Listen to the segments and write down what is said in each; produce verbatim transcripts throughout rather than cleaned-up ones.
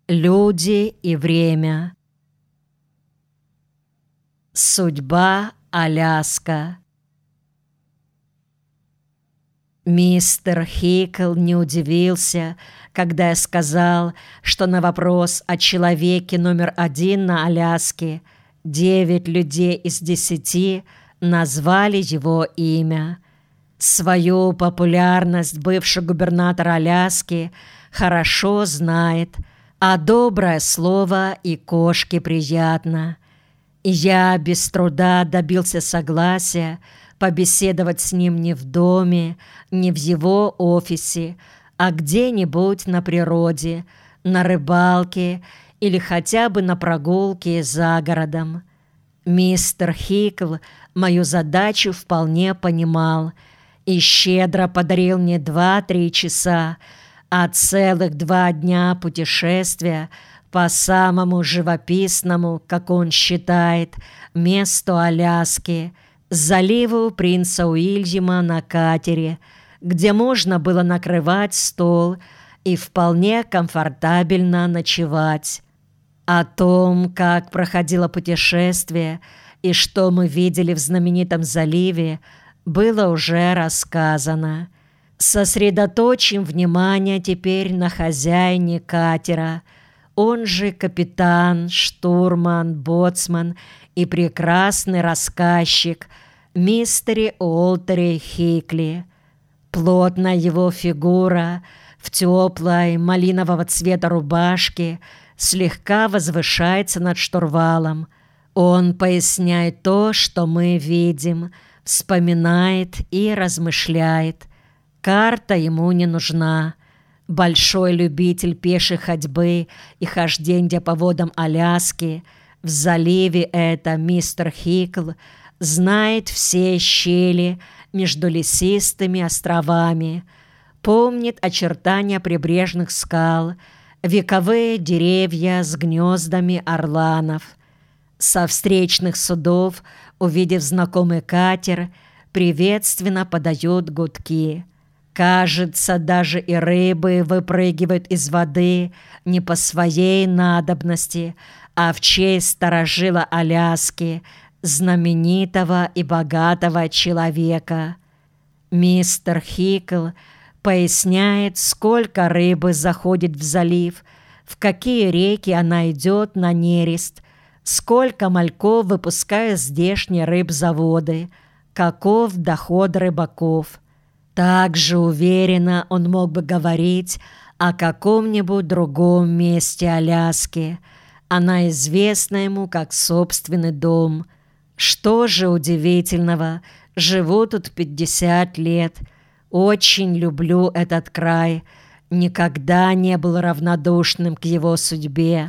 Люди и время. Судьба Аляска. Мистер Хикл не удивился, когда я сказал, что на вопрос о человеке номер один на Аляске девять людей из десяти назвали его имя. Свою популярность бывший губернатор Аляски хорошо знает, а доброе слово и кошке приятно. И я без труда добился согласия побеседовать с ним не в доме, не в его офисе, а где-нибудь на природе, на рыбалке или хотя бы на прогулке за городом. Мистер Хикл мою задачу вполне понимал и щедро подарил мне два-три часа, а целых два дня путешествия по самому живописному, как он считает, месту Аляски, заливу принца Уильяма на катере, где можно было накрывать стол и вполне комфортабельно ночевать. О том, как проходило путешествие и что мы видели в знаменитом заливе, было уже рассказано. Сосредоточим внимание теперь на хозяине катера, он же капитан, штурман, боцман и прекрасный рассказчик мистере Уолтере Хикли. Плотная его фигура в теплой малинового цвета рубашке слегка возвышается над штурвалом. Он поясняет то, что мы видим, вспоминает и размышляет. Карта ему не нужна. Большой любитель пешей ходьбы и хождения по водам Аляски, в заливе это мистер Хикл знает все щели между лесистыми островами, помнит очертания прибрежных скал, вековые деревья с гнездами орланов. Со встречных судов, увидев знакомый катер, приветственно подают гудки. Кажется, даже и рыбы выпрыгивают из воды не по своей надобности, а в честь старожила Аляски, знаменитого и богатого человека. Мистер Хикл поясняет, сколько рыбы заходит в залив, в какие реки она идет на нерест, сколько мальков выпускают здешние рыбзаводы, каков доход рыбаков. Также уверенно он мог бы говорить о каком-нибудь другом месте Аляски. Она известна ему как собственный дом. Что же удивительного, живу тут пятьдесят лет. Очень люблю этот край. Никогда не был равнодушным к его судьбе.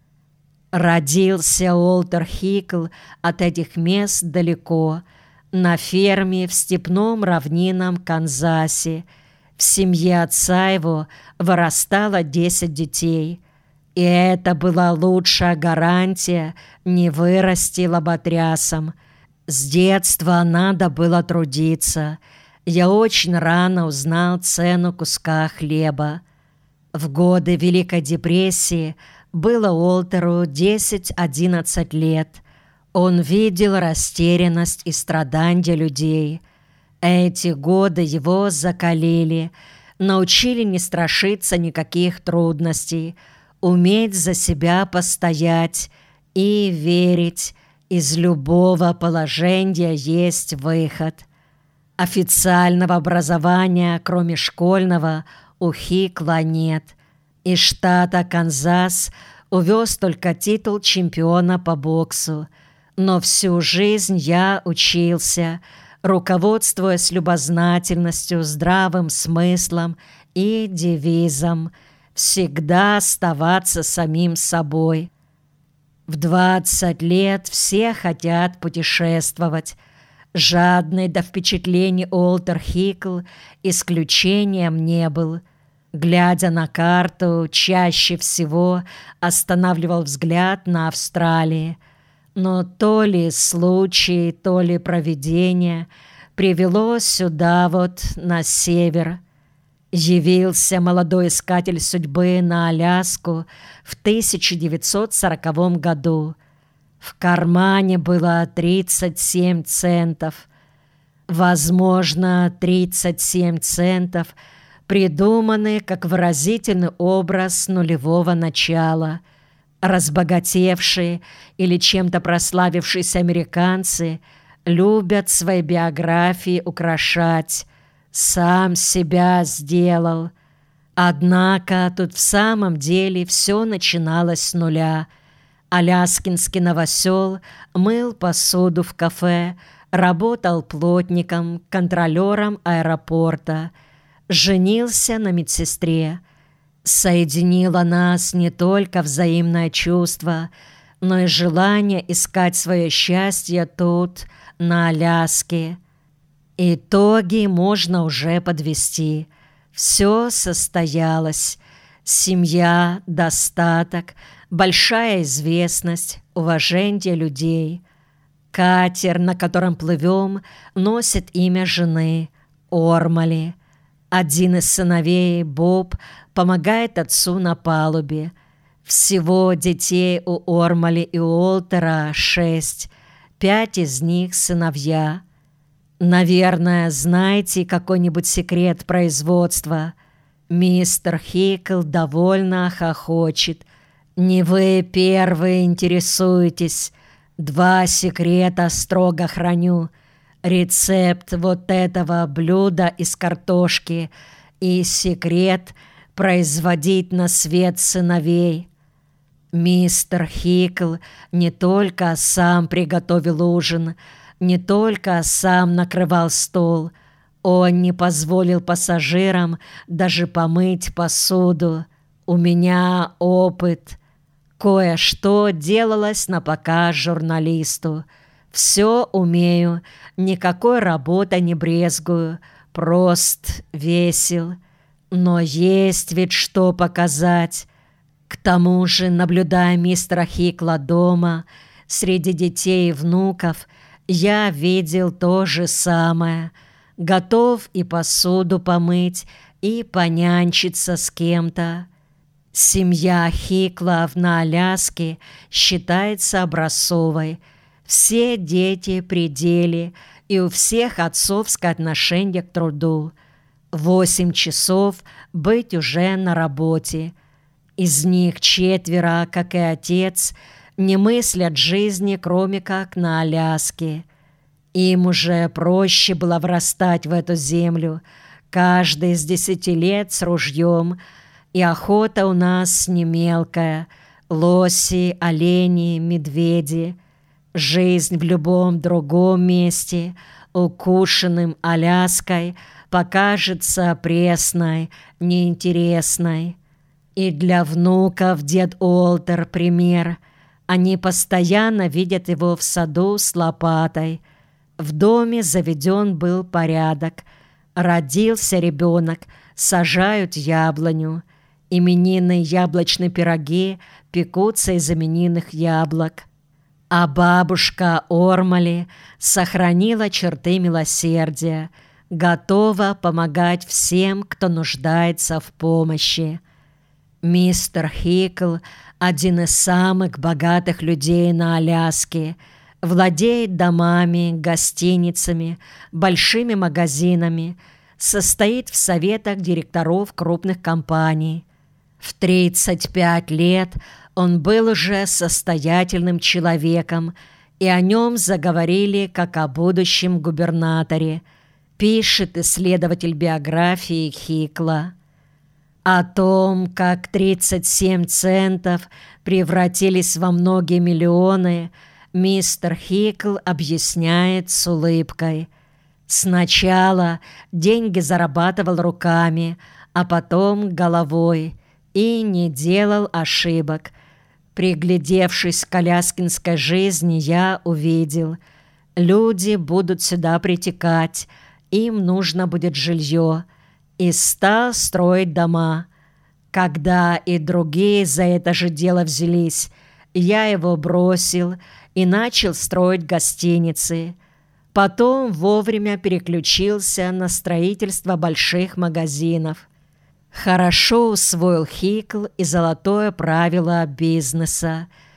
Родился Уолтер Хикл от этих мест далеко, на ферме в степном равнинном Канзасе. В семье отца его вырастало десять детей. И это была лучшая гарантия не вырасти лоботрясом. С детства надо было трудиться. Я очень рано узнал цену куска хлеба. В годы Великой депрессии было Уолтеру десять-одиннадцать лет. Он видел растерянность и страдания людей. Эти годы его закалили, научили не страшиться никаких трудностей, уметь за себя постоять и верить, из любого положения есть выход. Официального образования, кроме школьного, у Хикла нет. Из штата Канзас увез только титул чемпиона по боксу. Но всю жизнь я учился, руководствуясь любознательностью, здравым смыслом и девизом «всегда оставаться самим собой». В двадцать лет все хотят путешествовать. Жадный до впечатлений Уолтер Хикл исключением не был. Глядя на карту, чаще всего останавливал взгляд на Австралии. Но то ли случай, то ли провидение привело сюда вот на север. Явился молодой искатель судьбы на Аляску в тысяча девятьсот сороковом году. В кармане было тридцать семь центов. Возможно, тридцать семь центов придуманы как выразительный образ нулевого начала. Разбогатевшие или чем-то прославившиеся американцы любят свои биографии украшать. Сам себя сделал. Однако тут в самом деле все начиналось с нуля. Аляскинский новосел мыл посуду в кафе, работал плотником, контролером аэропорта, женился на медсестре. Соединило нас не только взаимное чувство, но и желание искать свое счастье тут, на Аляске. Итоги можно уже подвести. Все состоялось. Семья, достаток, большая известность, уважение людей. Катер, на котором плывем, носит имя жены – Ормали. Один из сыновей, Боб, помогает отцу на палубе. Всего детей у Ормали и Уолтера шесть. Пять из них – сыновья. Наверное, знаете какой-нибудь секрет производства? Мистер Хикл довольно хохочет. Не вы первые интересуетесь. Два секрета строго храню. Рецепт вот этого блюда из картошки и секрет производить на свет сыновей. Мистер Хикл не только сам приготовил ужин, не только сам накрывал стол, он не позволил пассажирам даже помыть посуду. У меня опыт. Кое-что делалось на показ журналисту. Все умею, никакой работы не брезгую, прост, весел. Но есть ведь что показать. К тому же, наблюдая мистера Хикла дома, среди детей и внуков, я видел то же самое. Готов и посуду помыть, и понянчиться с кем-то. Семья Хиклов на Аляске считается образцовой. Все дети при деле, и у всех отцовское отношение к труду. Восемь часов быть уже на работе. Из них четверо, как и отец, не мыслят жизни, кроме как на Аляске. Им уже проще было врастать в эту землю, каждый из десяти лет с ружьем, и охота у нас не мелкая, лоси, олени, медведи. Жизнь в любом другом месте, укушенным Аляской, покажется пресной, неинтересной. И для внуков дед Уолтер пример. Они постоянно видят его в саду с лопатой. В доме заведен был порядок. Родился ребенок, сажают яблоню. Именинные яблочные пироги пекутся из именинных яблок. А бабушка Ормали сохранила черты милосердия, готова помогать всем, кто нуждается в помощи. Мистер Хикл – один из самых богатых людей на Аляске, владеет домами, гостиницами, большими магазинами, состоит в советах директоров крупных компаний. В тридцать пять лет он был уже состоятельным человеком, и о нем заговорили как о будущем губернаторе, пишет исследователь биографии Хикла. О том, как тридцать семь центов превратились во многие миллионы, мистер Хикл объясняет с улыбкой. Сначала деньги зарабатывал руками, а потом головой, и не делал ошибок. Приглядевшись к аляскинской жизни, я увидел, люди будут сюда притекать, им нужно будет жилье, и стал строить дома. Когда и другие за это же дело взялись, я его бросил и начал строить гостиницы. Потом вовремя переключился на строительство больших магазинов. Хорошо усвоил Хикл и золотое правило бизнеса.